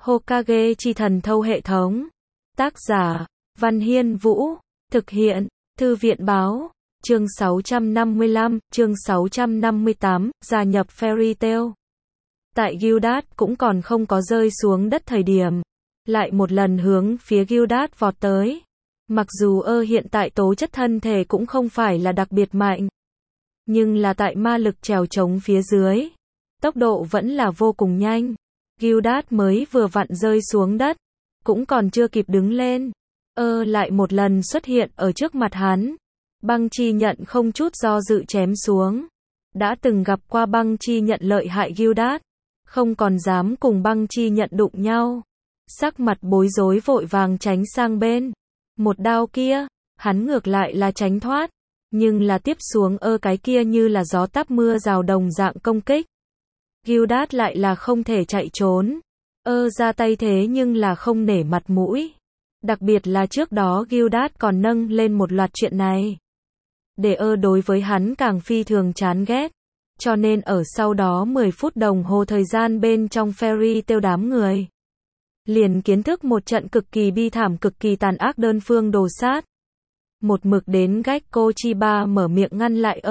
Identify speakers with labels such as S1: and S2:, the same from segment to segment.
S1: Hokage chi thần thâu hệ thống. Tác giả, Văn Hiên Vũ. Thực hiện, Thư viện báo. Chương 655, chương 658, gia nhập Fairy Tail. Tại Gildas cũng còn không có rơi xuống đất thời điểm. Lại một lần hướng phía Gildas vọt tới. Mặc dù hiện tại tố chất thân thể cũng không phải là đặc biệt mạnh. Nhưng là tại ma lực trèo trống phía dưới. Tốc độ vẫn là vô cùng nhanh. Gildas mới vừa vặn rơi xuống đất. Cũng còn chưa kịp đứng lên. Lại một lần xuất hiện ở trước mặt hắn. Băng chi nhận không chút do dự chém xuống. Đã từng gặp qua băng chi nhận lợi hại Gildas. Không còn dám cùng băng chi nhận đụng nhau. Sắc mặt bối rối vội vàng tránh sang bên. Một đao kia, hắn ngược lại là tránh thoát. Nhưng là tiếp xuống cái kia như là gió táp mưa rào đồng dạng công kích. Gildas lại là không thể chạy trốn. Ra tay thế nhưng là không nể mặt mũi. Đặc biệt là trước đó Gildas còn nâng lên một loạt chuyện này. Để đối với hắn càng phi thường chán ghét. Cho nên ở sau đó 10 phút đồng hồ thời gian bên trong Fairy Tail đám người. Liền kiến thức một trận cực kỳ bi thảm cực kỳ tàn ác đơn phương đồ sát. Một mực đến Gekko Chiba mở miệng ngăn lại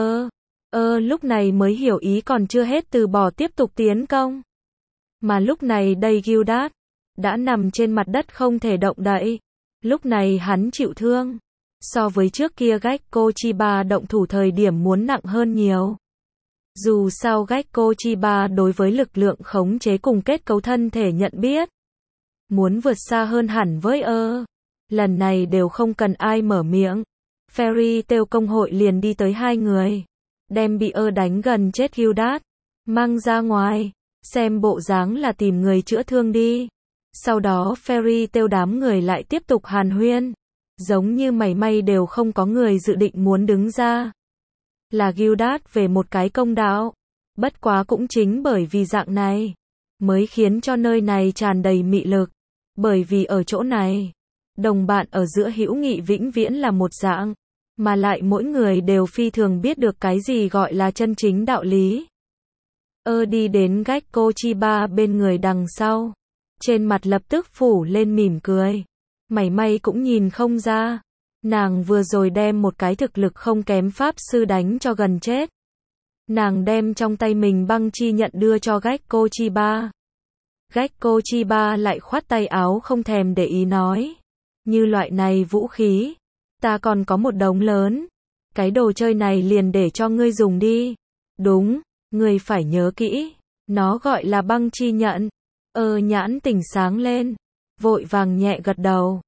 S1: lúc này mới hiểu ý còn chưa hết từ bỏ tiếp tục tiến công. Mà lúc này đây Gildas đã nằm trên mặt đất không thể động đậy. Lúc này hắn chịu thương. So với trước kia Gekko Chiba động thủ thời điểm muốn nặng hơn nhiều. Dù sao Gekko Chiba đối với lực lượng khống chế cùng kết cấu thân thể nhận biết. Muốn vượt xa hơn hẳn với lần này đều không cần ai mở miệng. Fairy Tail công hội liền đi tới hai người. Đem bị đánh gần chết Gildas mang ra ngoài. Xem bộ dáng là tìm người chữa thương đi. Sau đó Fairy Tail đám người lại tiếp tục hàn huyên. Giống như mảy may đều không có người dự định muốn đứng ra. Là Gildas về một cái công đạo. Bất quá cũng chính bởi vì dạng này. Mới khiến cho nơi này tràn đầy mị lực. Bởi vì ở chỗ này. Đồng bạn ở giữa hữu nghị vĩnh viễn là một dạng. Mà lại mỗi người đều phi thường biết được cái gì gọi là chân chính đạo lý. Đi đến Gekko Chiba bên người đằng sau. Trên mặt lập tức phủ lên mỉm cười. Mảy may cũng nhìn không ra. Nàng vừa rồi đem một cái thực lực không kém pháp sư đánh cho gần chết. Nàng đem trong tay mình băng chi nhận đưa cho Gekko Chiba. Gekko Chiba lại khoát tay áo không thèm để ý nói. Như loại này vũ khí. Ta còn có một đống lớn. Cái đồ chơi này liền để cho ngươi dùng đi. Đúng, ngươi phải nhớ kỹ. Nó gọi là băng chi nhận. Nhãn tỉnh sáng lên. Vội vàng nhẹ gật đầu.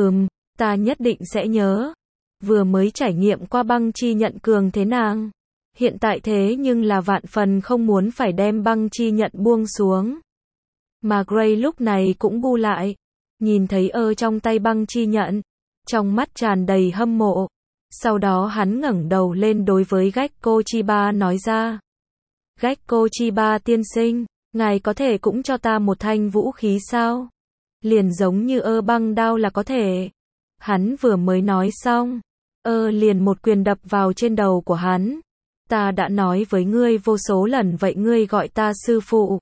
S1: Ta nhất định sẽ nhớ. Vừa mới trải nghiệm qua băng chi nhận cường thế nàng. Hiện tại thế nhưng là vạn phần không muốn phải đem băng chi nhận buông xuống. Mà Gray lúc này cũng bu lại. Nhìn thấy trong tay băng chi nhận. Trong mắt tràn đầy hâm mộ. Sau đó hắn ngẩng đầu lên đối với Gekko Chiba nói ra. Gekko Chiba tiên sinh, ngài có thể cũng cho ta một thanh vũ khí sao? Liền giống như băng đao là có thể. Hắn vừa mới nói xong. Liền một quyền đập vào trên đầu của hắn. Ta đã nói với ngươi vô số lần vậy ngươi gọi ta sư phụ.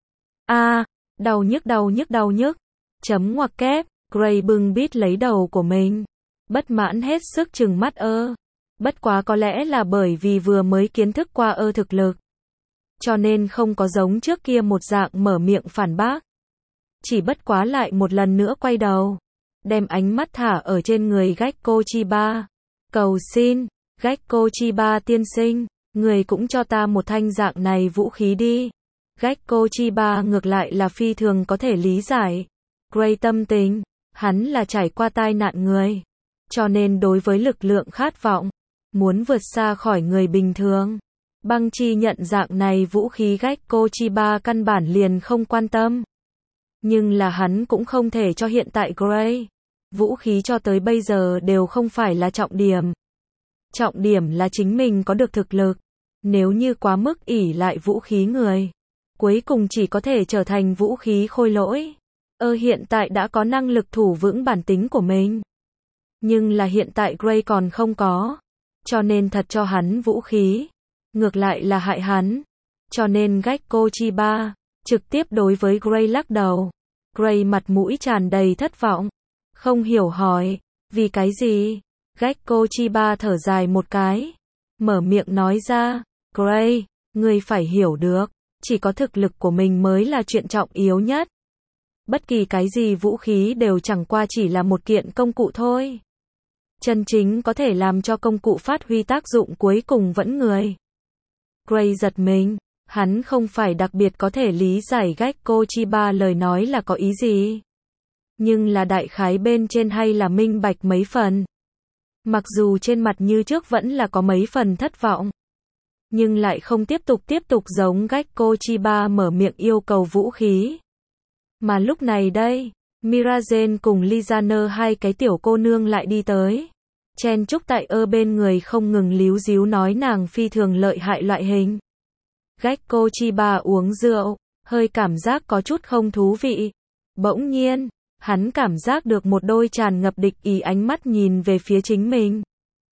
S1: Đau nhức đau nhức đau nhức. Chấm ngoặc kép. Gray bưng bít lấy đầu của mình. Bất mãn hết sức trừng mắt Bất quá có lẽ là bởi vì vừa mới kiến thức qua thực lực. Cho nên không có giống trước kia một dạng mở miệng phản bác. Chỉ bất quá lại một lần nữa quay đầu. Đem ánh mắt thả ở trên người Gekko Chiba. Cầu xin, Gekko Chiba tiên sinh, người cũng cho ta một thanh dạng này vũ khí đi. Gekko Chiba ngược lại là phi thường có thể lý giải. Gray tâm tình, hắn là trải qua tai nạn người. Cho nên đối với lực lượng khát vọng, muốn vượt xa khỏi người bình thường. Băng chi nhận dạng này vũ khí Gekko Chiba căn bản liền không quan tâm. Nhưng là hắn cũng không thể cho hiện tại Gray. Vũ khí cho tới bây giờ đều không phải là trọng điểm. Trọng điểm là chính mình có được thực lực. Nếu như quá mức ỷ lại vũ khí người. Cuối cùng chỉ có thể trở thành vũ khí khôi lỗi. Hiện tại đã có năng lực thủ vững bản tính của mình. Nhưng là hiện tại Gray còn không có. Cho nên thật cho hắn vũ khí. Ngược lại là hại hắn. Cho nên Gekko Chiba trực tiếp đối với Gray lắc đầu. Gray mặt mũi tràn đầy thất vọng. Không hiểu hỏi, vì cái gì? Gekko Chiba thở dài một cái. Mở miệng nói ra, Gray, ngươi phải hiểu được, chỉ có thực lực của mình mới là chuyện trọng yếu nhất. Bất kỳ cái gì vũ khí đều chẳng qua chỉ là một kiện công cụ thôi. Chân chính có thể làm cho công cụ phát huy tác dụng cuối cùng vẫn người. Gray giật mình, hắn không phải đặc biệt có thể lý giải Gekko Chiba lời nói là có ý gì. Nhưng là đại khái bên trên hay là minh bạch mấy phần. Mặc dù trên mặt như trước vẫn là có mấy phần thất vọng. Nhưng lại không tiếp tục giống Gekko Chiba mở miệng yêu cầu vũ khí. Mà lúc này đây, Mirazen cùng Lizaner hai cái tiểu cô nương lại đi tới. Chen chúc tại bên người không ngừng líu díu nói nàng phi thường lợi hại loại hình. Gekko Chiba uống rượu, hơi cảm giác có chút không thú vị. Bỗng nhiên, hắn cảm giác được một đôi tràn ngập địch ý ánh mắt nhìn về phía chính mình.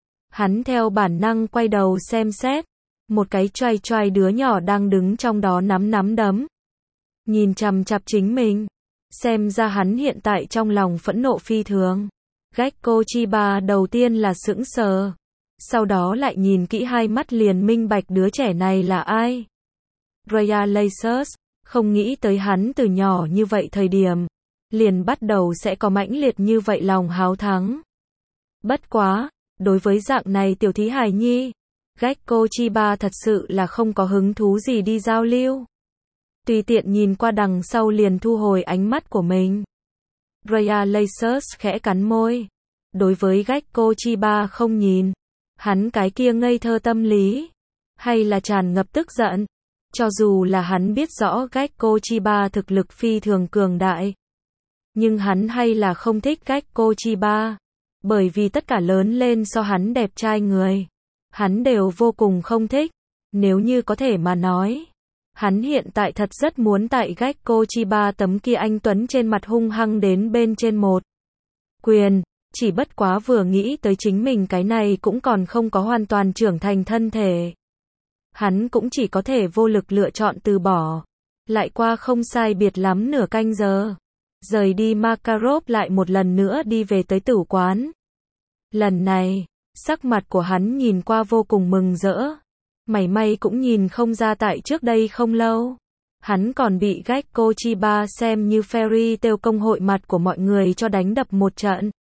S1: Hắn theo bản năng quay đầu xem xét, một cái choai đứa nhỏ đang đứng trong đó nắm đấm. Nhìn chằm chằm chính mình. Xem ra hắn hiện tại trong lòng phẫn nộ phi thường. Gekko Chiba đầu tiên là sững sờ. Sau đó lại nhìn kỹ hai mắt liền minh bạch đứa trẻ này là ai. Raya Lasers, không nghĩ tới hắn từ nhỏ như vậy thời điểm. Liền bắt đầu sẽ có mãnh liệt như vậy lòng háo thắng. Bất quá, đối với dạng này tiểu thí hài nhi, Gekko Chiba thật sự là không có hứng thú gì đi giao lưu. Tùy tiện nhìn qua đằng sau liền thu hồi ánh mắt của mình. Raya Lasers khẽ cắn môi. Đối với Gekko Chiba không nhìn. Hắn cái kia ngây thơ tâm lý. Hay là tràn ngập tức giận. Cho dù là hắn biết rõ Gekko Chiba thực lực phi thường cường đại. Nhưng hắn hay là không thích Gekko Chiba. Bởi vì tất cả lớn lên so hắn đẹp trai người. Hắn đều vô cùng không thích. Nếu như có thể mà nói. Hắn hiện tại thật rất muốn tại Gekko Chiba tấm kia anh tuấn trên mặt hung hăng đến bên trên một quyền, chỉ bất quá vừa nghĩ tới chính mình cái này cũng còn không có hoàn toàn trưởng thành thân thể. Hắn cũng chỉ có thể vô lực lựa chọn từ bỏ. Lại qua không sai biệt lắm nửa canh giờ. Rời đi Makarov lại một lần nữa đi về tới tử quán. Lần này, sắc mặt của hắn nhìn qua vô cùng mừng rỡ. Mảy may cũng nhìn không ra tại trước đây không lâu. Hắn còn bị Gekko Chiba xem như fairy tale công hội mặt của mọi người cho đánh đập một trận.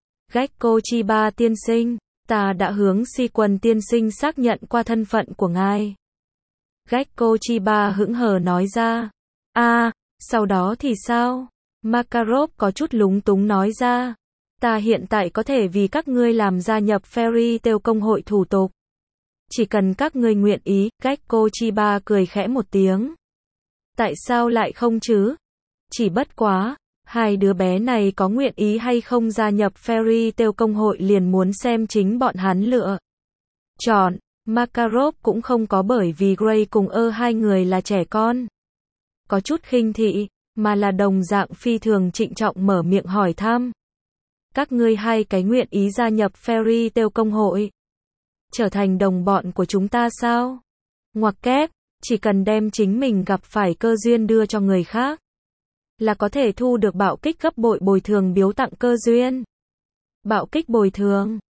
S1: Gekko Chiba tiên sinh, ta đã hướng si quần tiên sinh xác nhận qua thân phận của ngài. Gekko Chiba hững hờ nói ra. Sau đó thì sao? Makarov có chút lúng túng nói ra. Ta hiện tại có thể vì các ngươi làm gia nhập fairy tale công hội thủ tục. Chỉ cần các ngươi nguyện ý, Gekko Chiba cười khẽ một tiếng. Tại sao lại không chứ? Chỉ bất quá, hai đứa bé này có nguyện ý hay không gia nhập fairy tale công hội liền muốn xem chính bọn hắn lựa chọn. Makarov cũng không có bởi vì Gray cùng hai người là trẻ con. Có chút khinh thị, mà là đồng dạng phi thường trịnh trọng mở miệng hỏi thăm. Các ngươi hai cái nguyện ý gia nhập fairy tale công hội. Trở thành đồng bọn của chúng ta sao? Ngoặc kép, chỉ cần đem chính mình gặp phải cơ duyên đưa cho người khác. Là có thể thu được bạo kích gấp bội bồi thường biếu tặng cơ duyên. Bạo kích bồi thường.